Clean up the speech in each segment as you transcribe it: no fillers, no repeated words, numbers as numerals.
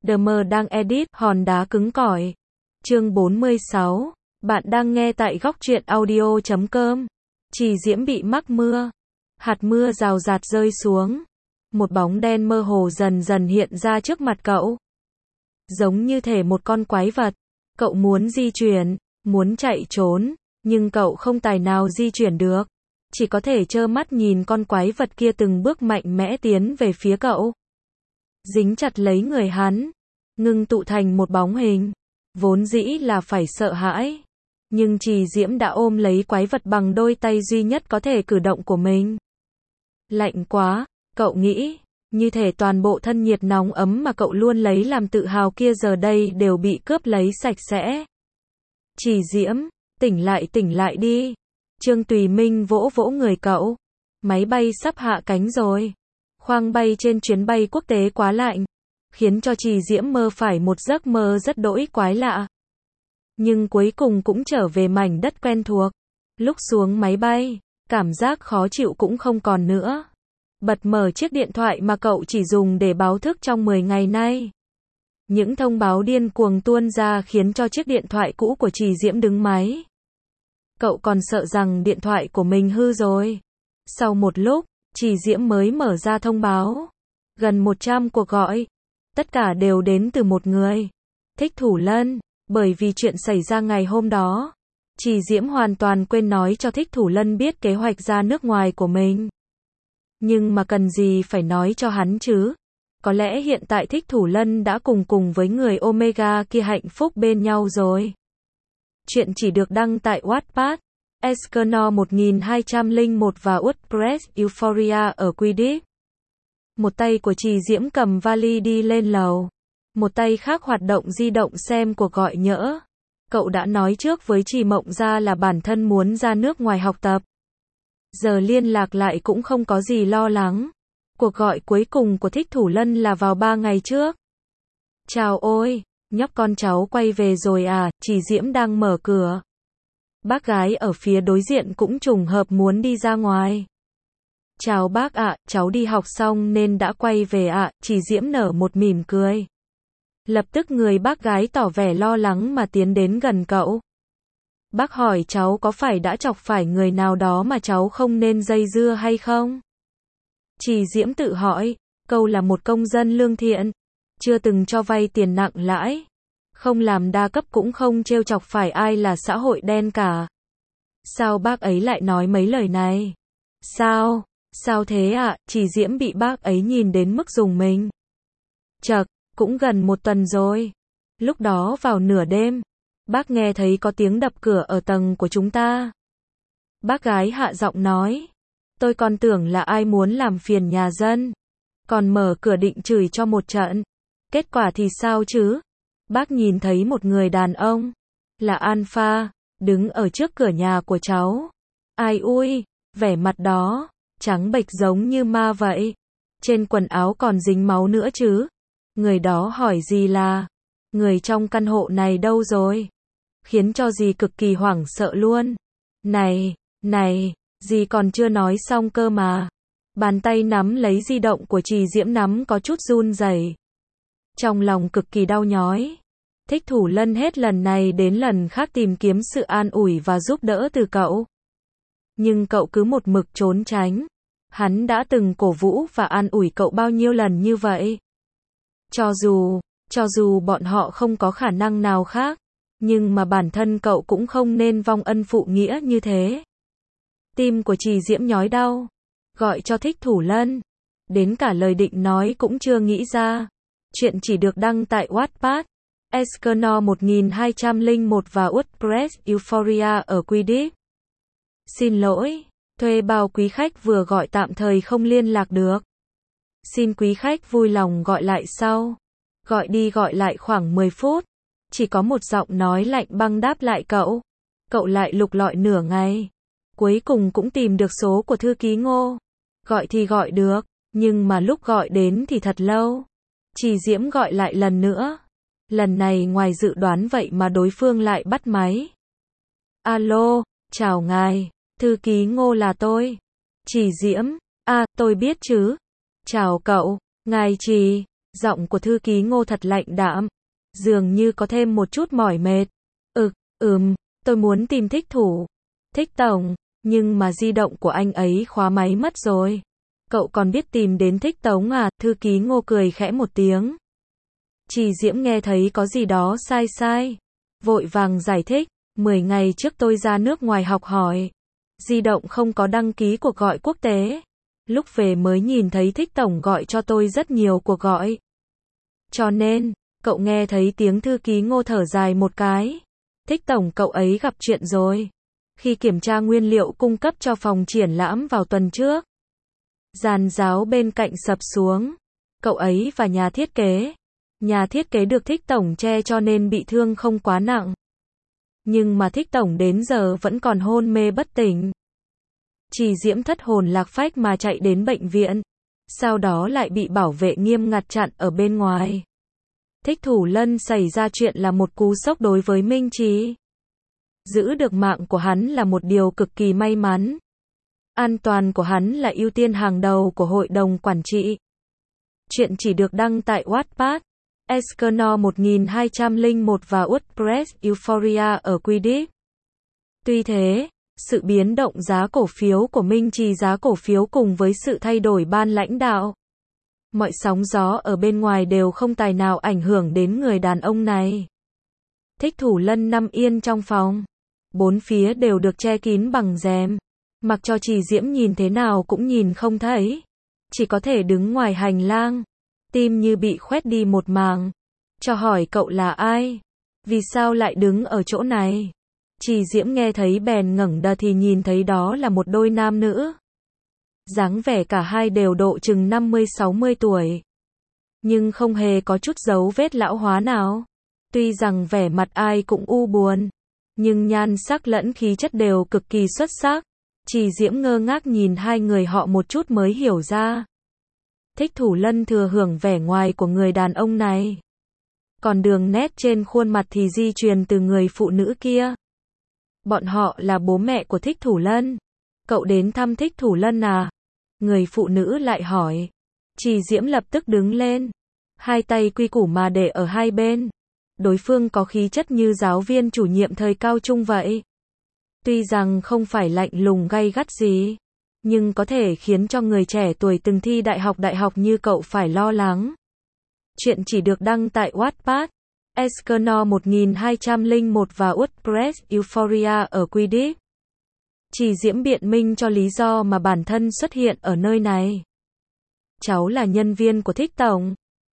DM đang edit, hòn đá cứng cỏi. Chương 46. Bạn đang nghe tại góc truyện audio.com. Trì Diễm bị mắc mưa. Hạt mưa rào rạt rơi xuống. Một bóng đen mơ hồ dần dần hiện ra trước mặt cậu. Giống như thể một con quái vật. Cậu muốn di chuyển, muốn chạy trốn, nhưng cậu không tài nào di chuyển được. Chỉ có thể trơ mắt nhìn con quái vật kia từng bước mạnh mẽ tiến về phía cậu. Dính chặt lấy người hắn, ngưng tụ thành một bóng hình. Vốn dĩ là phải sợ hãi. Nhưng Trì Diễm đã ôm lấy quái vật bằng đôi tay duy nhất có thể cử động của mình. Lạnh quá, cậu nghĩ, như thể toàn bộ thân nhiệt nóng ấm mà cậu luôn lấy làm tự hào kia giờ đây đều bị cướp lấy sạch sẽ. Trì Diễm, tỉnh lại đi. Trương Tùy Minh vỗ vỗ người cậu. Máy bay sắp hạ cánh rồi. Khoang bay trên chuyến bay quốc tế quá lạnh, khiến cho Trì Diễm mơ phải một giấc mơ rất đỗi quái lạ. Nhưng cuối cùng cũng trở về mảnh đất quen thuộc. Lúc xuống máy bay, cảm giác khó chịu cũng không còn nữa. Bật mở chiếc điện thoại mà cậu chỉ dùng để báo thức trong 10 ngày nay. Những thông báo điên cuồng tuôn ra khiến cho chiếc điện thoại cũ của Trì Diễm đứng máy. Cậu còn sợ rằng điện thoại của mình hư rồi. Sau một lúc, Trì Diễm mới mở ra thông báo. Gần 100 cuộc gọi. Tất cả đều đến từ một người. Thích Thủ Lân. Bởi vì chuyện xảy ra ngày hôm đó, Trì Diễm hoàn toàn quên nói cho Thích Thủ Lân biết kế hoạch ra nước ngoài của mình. Nhưng mà cần gì phải nói cho hắn chứ? Có lẽ hiện tại Thích Thủ Lân đã cùng với người Omega kia hạnh phúc bên nhau rồi. Chuyện chỉ được đăng tại Wattpad, Escanor 1201 và WordPress Euphoria ở Quidditch. Một tay của Trì Diễm cầm vali đi lên lầu. Một tay khác hoạt động di động xem cuộc gọi nhỡ. Cậu đã nói trước với Trì Mộng Gia là bản thân muốn ra nước ngoài học tập. Giờ liên lạc lại cũng không có gì lo lắng. Cuộc gọi cuối cùng của Thích Thủ Lân là vào 3 ngày trước. Chào ôi, nhóc con cháu quay về rồi à, Trì Diễm đang mở cửa. Bác gái ở phía đối diện cũng trùng hợp muốn đi ra ngoài. Chào bác ạ, cháu đi học xong nên đã quay về ạ, Trì Diễm nở một mỉm cười. Lập tức người bác gái tỏ vẻ lo lắng mà tiến đến gần cậu. Bác hỏi cháu có phải đã chọc phải người nào đó mà cháu không nên dây dưa hay không? Trì Diễm tự hỏi, câu là một công dân lương thiện, chưa từng cho vay tiền nặng lãi, không làm đa cấp cũng không trêu chọc phải ai là xã hội đen cả. Sao bác ấy lại nói mấy lời này? Sao thế ạ? Trì Diễm bị bác ấy nhìn đến mức rùng mình. Chậc, cũng gần 1 tuần rồi. Lúc đó vào nửa đêm, bác nghe thấy có tiếng đập cửa ở tầng của chúng ta. Bác gái hạ giọng nói, tôi còn tưởng là ai muốn làm phiền nhà dân, còn mở cửa định chửi cho một trận. Kết quả thì sao chứ? Bác nhìn thấy một người đàn ông, là Alpha, đứng ở trước cửa nhà của cháu. Ai ui, vẻ mặt đó, trắng bệch giống như ma vậy. Trên quần áo còn dính máu nữa chứ. Người đó hỏi dì là, người trong căn hộ này đâu rồi? Khiến cho dì cực kỳ hoảng sợ luôn. Này, dì còn chưa nói xong cơ mà. Bàn tay nắm lấy di động của Trì Diễm nắm có chút run rẩy. Trong lòng cực kỳ đau nhói. Thích Thủ Lân hết lần này đến lần khác tìm kiếm sự an ủi và giúp đỡ từ cậu. Nhưng cậu cứ một mực trốn tránh. Hắn đã từng cổ vũ và an ủi cậu bao nhiêu lần như vậy. Cho dù bọn họ không có khả năng nào khác, nhưng mà bản thân cậu cũng không nên vong ân phụ nghĩa như thế. Tim của Trì Diễm nhói đau, gọi cho Thích Thủ Lân, đến cả lời định nói cũng chưa nghĩ ra. Chuyện chỉ được đăng tại Wattpad, Escanor 1201 và WordPress Euphoria ở Quidditch. Xin lỗi, thuê bao quý khách vừa gọi tạm thời không liên lạc được. Xin quý khách vui lòng gọi lại sau. Gọi đi gọi lại khoảng 10 phút. Chỉ có một giọng nói lạnh băng đáp lại cậu. Cậu lại lục lọi nửa ngày. Cuối cùng cũng tìm được số của thư ký Ngô. Gọi thì gọi được, nhưng mà lúc gọi đến thì thật lâu. Trì Diễm gọi lại lần nữa. Lần này ngoài dự đoán vậy mà đối phương lại bắt máy. Alo, chào ngài, thư ký Ngô là tôi. Trì Diễm, tôi biết chứ. Chào cậu, ngài Trì. Giọng của thư ký Ngô thật lạnh đạm, dường như có thêm một chút mỏi mệt. Tôi muốn tìm Thích Thủ. Thích tổng, nhưng mà di động của anh ấy khóa máy mất rồi. Cậu còn biết tìm đến Thích Tống à? Thư ký Ngô cười khẽ một tiếng. Trì Diễm nghe thấy có gì đó sai sai, vội vàng giải thích, 10 ngày trước tôi ra nước ngoài học hỏi, di động không có đăng ký cuộc gọi quốc tế. Lúc về mới nhìn thấy Thích tổng gọi cho tôi rất nhiều cuộc gọi. Cho nên, cậu nghe thấy tiếng thư ký Ngô thở dài một cái. Thích tổng cậu ấy gặp chuyện rồi. Khi kiểm tra nguyên liệu cung cấp cho phòng triển lãm vào tuần trước, giàn giáo bên cạnh sập xuống. Cậu ấy và nhà thiết kế được Thích tổng che cho nên bị thương không quá nặng. Nhưng mà Thích tổng đến giờ vẫn còn hôn mê bất tỉnh. Trì Diễm thất hồn lạc phách mà chạy đến bệnh viện, sau đó lại bị bảo vệ nghiêm ngặt chặn ở bên ngoài. Thích Thủ Lân xảy ra chuyện là một cú sốc đối với Minh Trì. Giữ được mạng của hắn là một điều cực kỳ may mắn. An toàn của hắn là ưu tiên hàng đầu của hội đồng quản trị. Chuyện chỉ được đăng tại Wattpad, Escanor 1201 và WordPress Euphoria ở Quidditch. Tuy thế, sự biến động giá cổ phiếu của Minh Trì giá cổ phiếu cùng với sự thay đổi ban lãnh đạo, mọi sóng gió ở bên ngoài đều không tài nào ảnh hưởng đến người đàn ông này. Thích Thủ Lân nằm yên trong phòng, bốn phía đều được che kín bằng rèm, mặc cho Trì Diễm nhìn thế nào cũng nhìn không thấy, chỉ có thể đứng ngoài hành lang, tim như bị khoét đi một mảng. Cho hỏi cậu là ai? Vì sao lại đứng ở chỗ này? Trì Diễm nghe thấy bèn ngẩng đầu thì nhìn thấy đó là một đôi nam nữ. Dáng vẻ cả hai đều độ chừng 50-60 tuổi. Nhưng không hề có chút dấu vết lão hóa nào. Tuy rằng vẻ mặt ai cũng u buồn, nhưng nhan sắc lẫn khí chất đều cực kỳ xuất sắc. Trì Diễm ngơ ngác nhìn hai người họ một chút mới hiểu ra. Thích Thủ Lân thừa hưởng vẻ ngoài của người đàn ông này, còn đường nét trên khuôn mặt thì di truyền từ người phụ nữ kia. Bọn họ là bố mẹ của Thích Thủ Lân. Cậu đến thăm Thích Thủ Lân à? Người phụ nữ lại hỏi. Trì Diễm lập tức đứng lên, hai tay quy củ mà để ở hai bên. Đối phương có khí chất như giáo viên chủ nhiệm thời cao trung vậy. Tuy rằng không phải lạnh lùng gay gắt gì, nhưng có thể khiến cho người trẻ tuổi từng thi đại học như cậu phải lo lắng. Chuyện chỉ được đăng tại Wattpad, Escanor 1201 và WordPress Euphoria ở Quidditch. Trì Diễm biện minh cho lý do mà bản thân xuất hiện ở nơi này. Cháu là nhân viên của Thích tổng,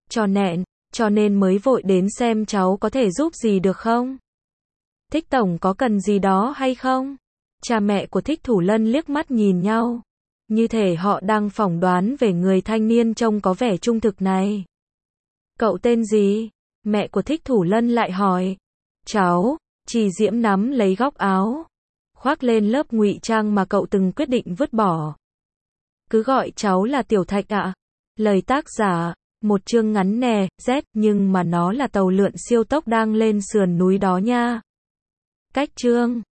cho nên mới vội đến xem cháu có thể giúp gì được không? Thích tổng có cần gì đó hay không? Cha mẹ của Thích Thủ Lân liếc mắt nhìn nhau, như thể họ đang phỏng đoán về người thanh niên trông có vẻ trung thực này. Cậu tên gì? Mẹ của Thích Thủ Lân lại hỏi. Cháu. Trì Diễm nắm lấy góc áo, khoác lên lớp ngụy trang mà cậu từng quyết định vứt bỏ. Cứ gọi cháu là Tiểu Thạch ạ. Lời tác giả, một chương ngắn nè, Z, nhưng mà nó là tàu lượn siêu tốc đang lên sườn núi đó nha. Cách chương